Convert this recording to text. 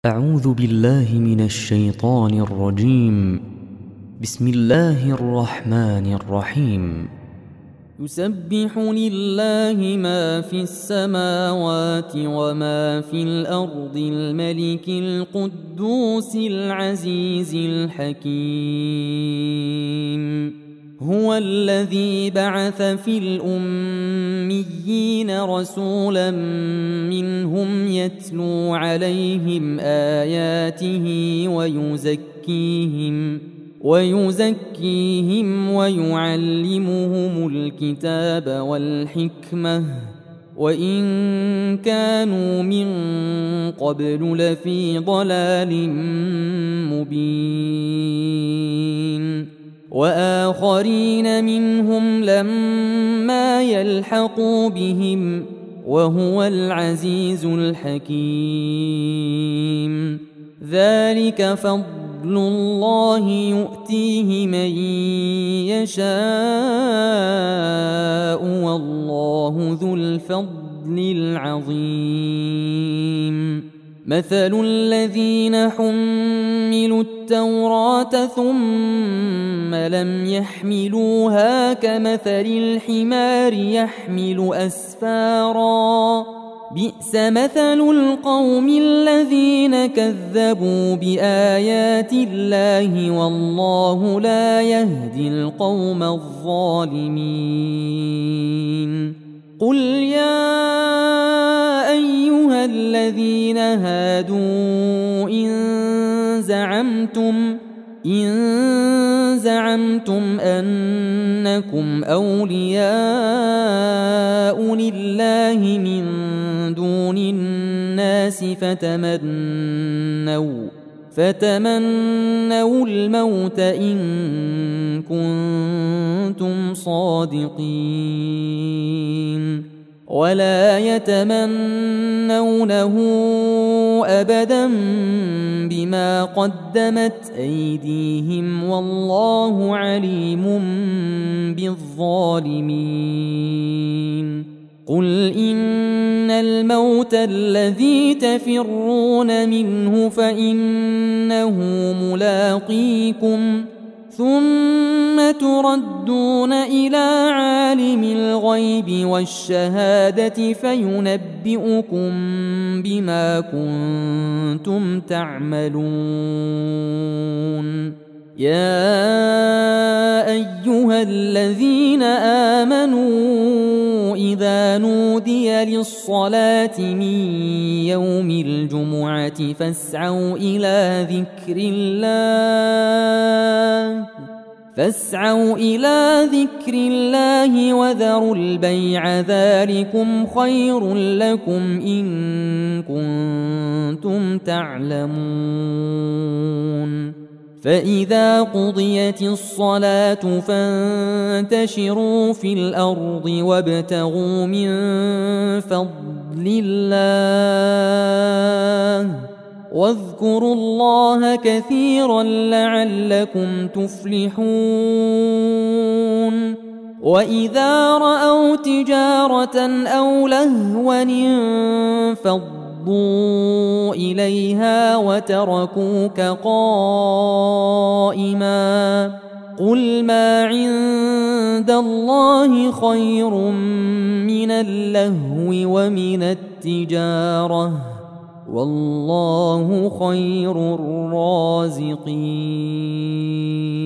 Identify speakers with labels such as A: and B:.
A: أعوذ بالله من الشيطان الرجيم. بسم الله الرحمن الرحيم.
B: يسبح لله ما في السماوات وما في الأرض الملك القدوس العزيز الحكيم. هو الذي بعث في الأميين رسولا منهم يتلو عليهم آياته ويزكيهم ويعلمهم الكتاب والحكمة وإن كانوا من قبل لفي ضلال مبين. وآخرين منهم لما يلحقوا بهم وهو العزيز الحكيم. ذلك فضل الله يؤتيه من يشاء والله ذو الفضل العظيم. مثل الذين حملوا التوراة ثم لم يحملوها كمثل الحمار يحمل أسفارا بئس مثل القوم الذين كذبوا بآيات الله والله لا يهدي القوم الظالمين. قل يا أيها الذين هادوا إن زعمتم أنكم أولياء لله من دون الناس فتمنوا الموت إن كنتم صادقين ولا يتمنونه أبدا بما قدمت أيديهم والله عليم بالظالمين. قل إن الموت الذي تفرون منه فإنه ملاقيكم ثم تردون إلى عالم الغيب والشهادة فينبئكم بما كنتم تعملون. يا أيها الذين آمنوا إذا نودي للصلاة من يوم الجمعة فاسعوا إلى ذكر الله وذروا البيع ذلكم خير لكم إن كنتم تعلمون. فإذا قضيت الصلاة فانتشروا في الأرض وابتغوا من فضل الله واذكروا الله كثيرا لعلكم تفلحون. وإذا رأوا تجارة أو لهوا انفضوا إليها وتركوك قائما قل ما عند الله خير من اللهو ومن التجارة والله خير الرازقين.